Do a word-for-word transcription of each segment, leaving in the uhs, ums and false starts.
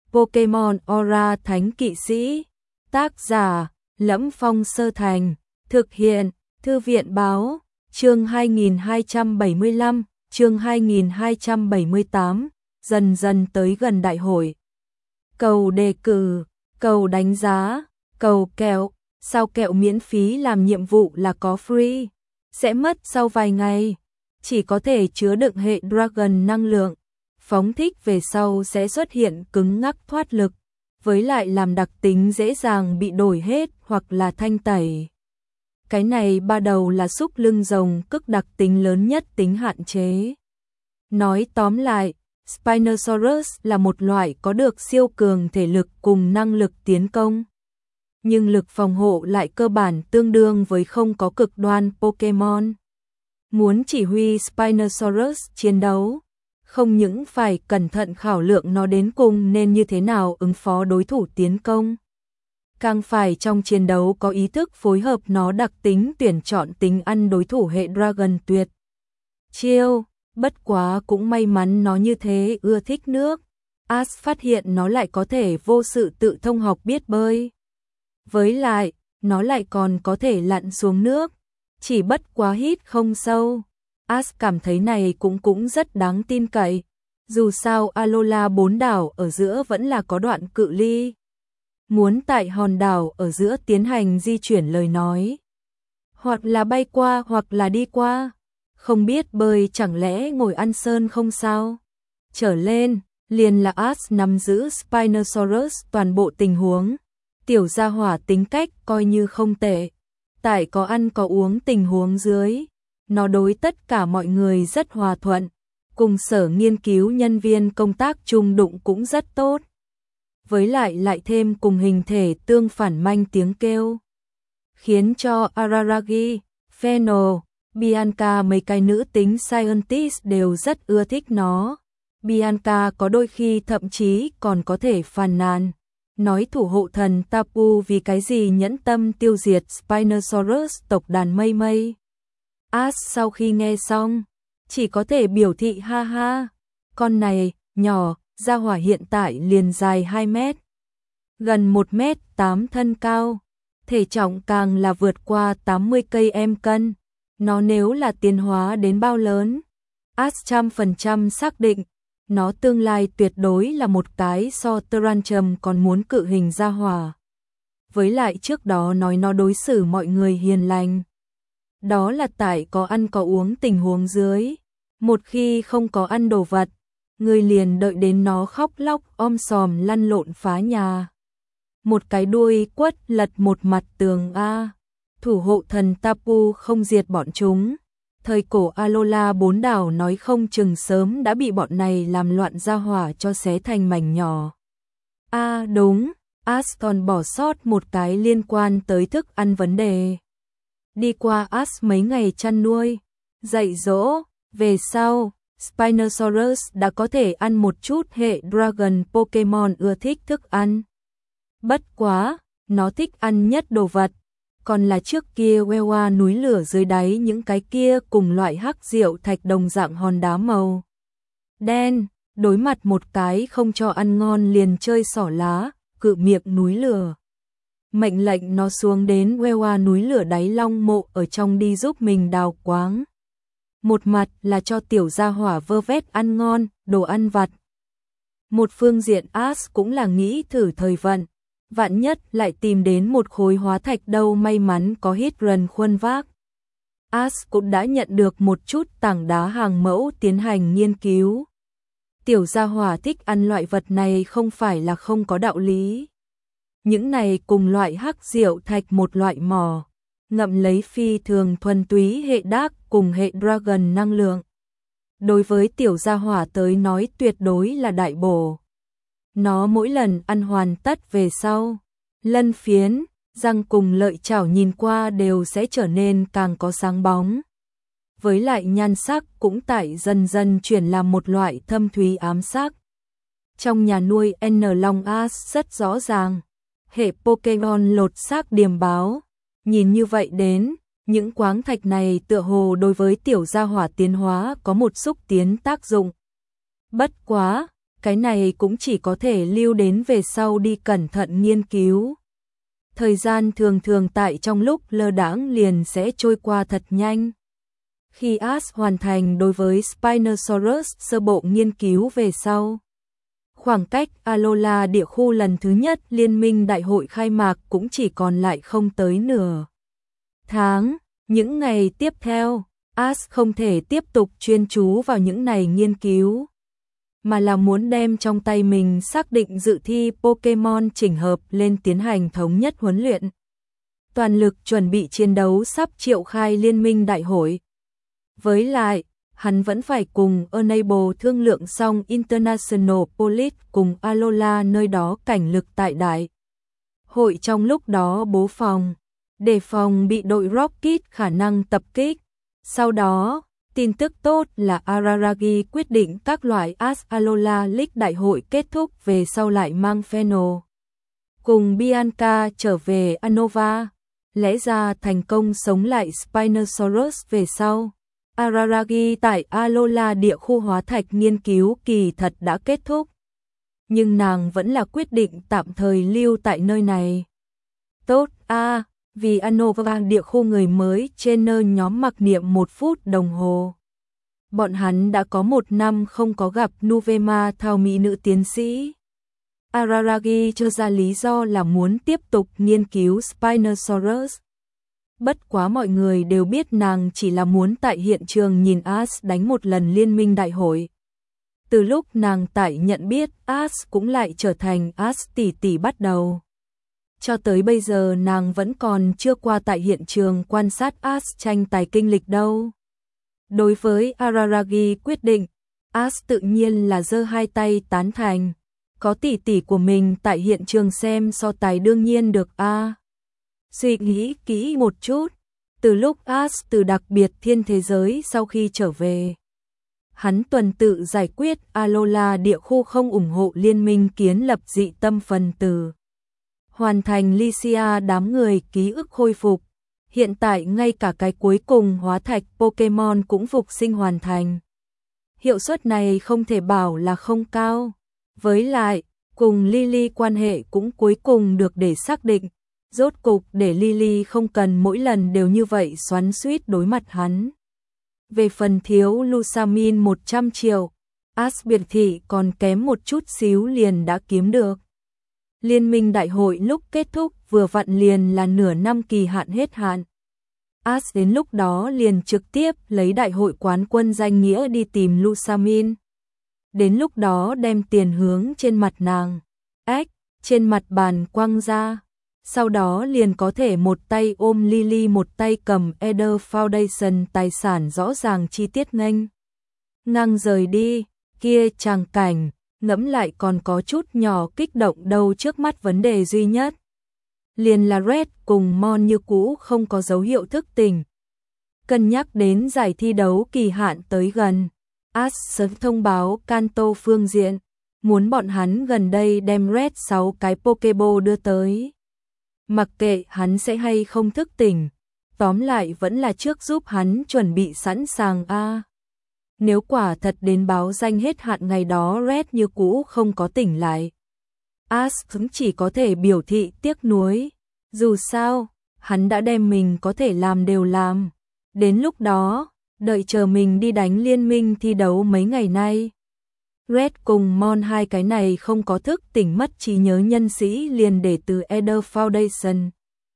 Pokemon Aura Thánh Kỵ Sĩ. Tác giả: Lẫm Phong Sơ Thành. Thực hiện: Thư viện báo. Chương hai nghìn hai trăm bảy mươi lăm, chương hai nghìn hai trăm bảy mươi tám, dần dần tới gần đại hội. Cầu đề cử, cầu đánh giá, cầu kẹo, sao kẹo miễn phí làm nhiệm vụ là có free, sẽ mất sau vài ngày, chỉ có thể chứa đựng hệ Dragon năng lượng, phóng thích về sau sẽ xuất hiện cứng ngắc thoát lực, với lại làm đặc tính dễ dàng bị đổi hết hoặc là thanh tẩy. Cái này ba đầu là xúc lưng rồng cực đặc tính lớn nhất tính hạn chế. Nói tóm lại, Spinosaurus là một loại có được siêu cường thể lực cùng năng lực tiến công. Nhưng lực phòng hộ lại cơ bản tương đương với không có cực đoan Pokemon. Muốn chỉ huy Spinosaurus chiến đấu, không những phải cẩn thận khảo lượng nó đến cùng nên như thế nào ứng phó đối thủ tiến công, càng phải trong chiến đấu có ý thức phối hợp nó đặc tính tuyển chọn tính ăn đối thủ hệ Dragon tuyệt chiêu. Bất quá cũng may mắn nó như thế ưa thích nước. Ash phát hiện nó lại có thể vô sự tự thông học biết bơi. Với lại, nó lại còn có thể lặn xuống nước, chỉ bất quá hít không sâu. Ash cảm thấy này cũng cũng rất đáng tin cậy. Dù sao Alola bốn đảo ở giữa vẫn là có đoạn cự ly. Muốn tại hòn đảo ở giữa tiến hành di chuyển lời nói, hoặc là bay qua hoặc là đi qua, không biết bơi chẳng lẽ ngồi ăn sơn không sao. Trở lên, liền là Ash nắm giữ Spinosaurus toàn bộ tình huống. Tiểu gia hỏa tính cách coi như không tệ. Tại có ăn có uống tình huống dưới, nó đối tất cả mọi người rất hòa thuận, cùng sở nghiên cứu nhân viên công tác chung đụng cũng rất tốt. Với lại lại thêm cùng hình thể tương phản manh tiếng kêu, khiến cho Araragi, Fennel, Bianca mấy cái nữ tính scientist đều rất ưa thích nó. Bianca có đôi khi thậm chí còn có thể phàn nàn, nói thủ hộ thần Tapu vì cái gì nhẫn tâm tiêu diệt Spinosaurus tộc đàn mây mây. Ash sau khi nghe xong, chỉ có thể biểu thị ha ha, con này, nhỏ, gia hỏa hiện tại liền dài hai mét, gần một mét tám thân cao, thể trọng càng là vượt qua tám mươi ki-lô-gam. Nó nếu là tiến hóa đến bao lớn, Ash trăm phần trăm xác định, nó tương lai tuyệt đối là một cái so Tyranium còn muốn cự hình gia hỏa. Với lại trước đó nói nó đối xử mọi người hiền lành. Đó là tại có ăn có uống tình huống dưới. Một khi không có ăn đồ vật, người liền đợi đến nó khóc lóc om sòm lăn lộn phá nhà. Một cái đuôi quất lật một mặt tường A. Thủ hộ thần Tapu không diệt bọn chúng. Thời cổ Alola bốn đảo nói không chừng sớm đã bị bọn này làm loạn gia hỏa cho xé thành mảnh nhỏ. A à, đúng, Ash còn bỏ sót một cái liên quan tới thức ăn vấn đề. Đi qua Ash mấy ngày chăn nuôi, dạy dỗ, về sau, Spinosaurus đã có thể ăn một chút hệ Dragon Pokemon ưa thích thức ăn. Bất quá, nó thích ăn nhất đồ vật. Còn là trước kia Wewa núi lửa dưới đáy những cái kia cùng loại hắc rượu thạch đồng dạng hòn đá màu đen, đối mặt một cái không cho ăn ngon liền chơi xỏ lá, cự miệng núi lửa. Mệnh lệnh nó xuống đến Wewa núi lửa đáy long mộ ở trong đi giúp mình đào quáng. Một mặt là cho tiểu gia hỏa vơ vét ăn ngon, đồ ăn vặt. Một phương diện Ash cũng là nghĩ thử thời vận. Vạn nhất lại tìm đến một khối hóa thạch đâu may mắn có Hydran khuân vác. Ash cũng đã nhận được một chút tảng đá hàng mẫu tiến hành nghiên cứu. Tiểu gia hỏa thích ăn loại vật này không phải là không có đạo lý. Những này cùng loại hắc rượu thạch một loại mỏ, ngậm lấy phi thường thuần túy hệ Dark cùng hệ Dragon năng lượng. Đối với tiểu gia hỏa tới nói tuyệt đối là đại bổ. Nó mỗi lần ăn hoàn tất về sau, lân phiến, răng cùng lợi chảo nhìn qua đều sẽ trở nên càng có sáng bóng. Với lại nhan sắc cũng tại dần dần chuyển làm một loại thâm thúy ám sắc. Trong nhà nuôi N Long Ash rất rõ ràng, hệ Pokemon lột xác điềm báo. Nhìn như vậy đến, những quáng thạch này tựa hồ đối với tiểu gia hỏa tiến hóa có một xúc tiến tác dụng. Bất quá, cái này cũng chỉ có thể lưu đến về sau đi cẩn thận nghiên cứu. Thời gian thường thường tại trong lúc lơ đãng liền sẽ trôi qua thật nhanh. Khi Ash hoàn thành đối với Spinosaurus sơ bộ nghiên cứu về sau, khoảng cách Alola địa khu lần thứ nhất liên minh đại hội khai mạc cũng chỉ còn lại không tới nửa tháng. Những ngày tiếp theo, Ash không thể tiếp tục chuyên chú vào những này nghiên cứu, mà là muốn đem trong tay mình xác định dự thi Pokemon chỉnh hợp lên tiến hành thống nhất huấn luyện. Toàn lực chuẩn bị chiến đấu sắp triệu khai liên minh đại hội. Với lại, hắn vẫn phải cùng Enable thương lượng xong International Police cùng Alola nơi đó cảnh lực tại đại hội trong lúc đó bố phòng, đề phòng bị đội Rocket khả năng tập kích. Sau đó, tin tức tốt là Araragi quyết định các loại Ash Alola League đại hội kết thúc về sau lại mang Feno cùng Bianca trở về Unova. Lẽ ra thành công sống lại Spinosaurus về sau, Araragi tại Alola địa khu hóa thạch nghiên cứu kỳ thật đã kết thúc, nhưng nàng vẫn là quyết định tạm thời lưu tại nơi này. Tốt a, à, vì Unova địa khu người mới trên nơi nhóm mặc niệm một phút đồng hồ. Bọn hắn đã có một năm không có gặp Nuvema thao mỹ nữ tiến sĩ. Araragi cho ra lý do là muốn tiếp tục nghiên cứu Spinosaurus. Bất quá mọi người đều biết nàng chỉ là muốn tại hiện trường nhìn Ash đánh một lần liên minh đại hội. Từ lúc nàng tại nhận biết Ash cũng lại trở thành Ash tỷ tỷ bắt đầu. Cho tới bây giờ nàng vẫn còn chưa qua tại hiện trường quan sát Ash tranh tài kinh lịch đâu. Đối với Araragi quyết định, Ash tự nhiên là giơ hai tay tán thành. Có tỷ tỷ của mình tại hiện trường xem so tài đương nhiên được a. À. Suy nghĩ kỹ một chút, từ lúc Ash từ đặc biệt thiên thế giới sau khi trở về, hắn tuần tự giải quyết Alola địa khu không ủng hộ liên minh kiến lập dị tâm phần tử. Hoàn thành Lycia đám người ký ức khôi phục. Hiện tại ngay cả cái cuối cùng hóa thạch Pokemon cũng phục sinh hoàn thành. Hiệu suất này không thể bảo là không cao. Với lại, cùng Lily quan hệ cũng cuối cùng được để xác định. Rốt cục để Lily không cần mỗi lần đều như vậy xoắn xuýt đối mặt hắn. Về phần thiếu Lusamin một trăm triệu, Ash biệt thị còn kém một chút xíu liền đã kiếm được. Liên minh đại hội lúc kết thúc vừa vặn liền là nửa năm kỳ hạn hết hạn. Ash đến lúc đó liền trực tiếp lấy đại hội quán quân danh nghĩa đi tìm Lusamin. Đến lúc đó đem tiền hướng trên mặt nàng, ếch, trên mặt bàn quăng ra. Sau đó liền có thể một tay ôm Lily một tay cầm Eder Foundation tài sản rõ ràng chi tiết nghênh ngang rời đi. Kia tràng cảnh, ngẫm lại còn có chút nhỏ kích động đâu. Trước mắt vấn đề duy nhất liền là Red cùng Mon như cũ không có dấu hiệu thức tỉnh. Cân nhắc đến giải thi đấu kỳ hạn tới gần, Ash sớm thông báo Kanto phương diện, muốn bọn hắn gần đây đem Red sáu cái Pokeball đưa tới. Mặc kệ hắn sẽ hay không thức tỉnh, tóm lại vẫn là trước giúp hắn chuẩn bị sẵn sàng a. À, nếu quả thật đến báo danh hết hạn ngày đó Red như cũ không có tỉnh lại, Ash cũng chỉ có thể biểu thị tiếc nuối. Dù sao, hắn đã đem mình có thể làm đều làm. Đến lúc đó, đợi chờ mình đi đánh liên minh thi đấu mấy ngày nay. Red cùng Mon hai cái này không có thức tỉnh mất trí nhớ nhân sĩ liền để từ Eder Foundation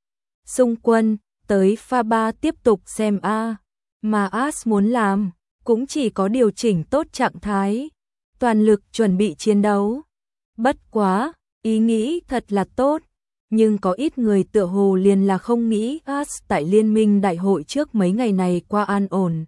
xung quân tới pha ba tiếp tục xem a. Mà Ash muốn làm cũng chỉ có điều chỉnh tốt trạng thái, toàn lực chuẩn bị chiến đấu. Bất quá, ý nghĩ thật là tốt, nhưng có ít người tựa hồ liền là không nghĩ Ash tại liên minh đại hội trước mấy ngày này qua an ổn.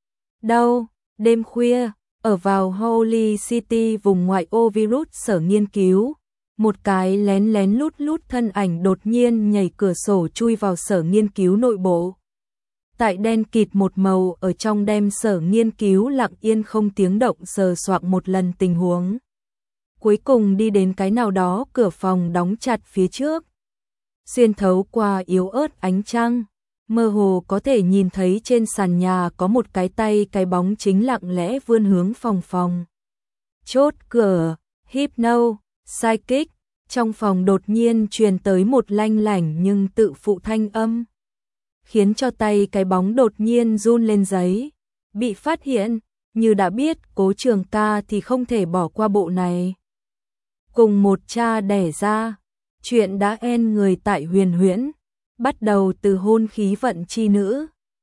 Đâu, đêm khuya, ở vào Holy City vùng ngoại ô virus sở nghiên cứu, một cái lén lén lút lút thân ảnh đột nhiên nhảy cửa sổ chui vào sở nghiên cứu nội bộ. Tại đen kịt một màu ở trong đem sở nghiên cứu lặng yên không tiếng động sờ soạng một lần tình huống. Cuối cùng đi đến cái nào đó cửa phòng đóng chặt phía trước. Xuyên thấu qua yếu ớt ánh trăng, mơ hồ có thể nhìn thấy trên sàn nhà có một cái tay cái bóng chính lặng lẽ vươn hướng phòng phòng. Chốt cửa, Hypno, Psychic, trong phòng đột nhiên truyền tới một lanh lảnh nhưng tự phụ thanh âm, khiến cho tay cái bóng đột nhiên run lên giấy. Bị phát hiện, như đã biết Cố Trường Ca thì không thể bỏ qua bộ này. Cùng một cha đẻ ra, chuyện đã en người tại Huyền Huyễn, bắt đầu từ hôn khí vận chi nữ,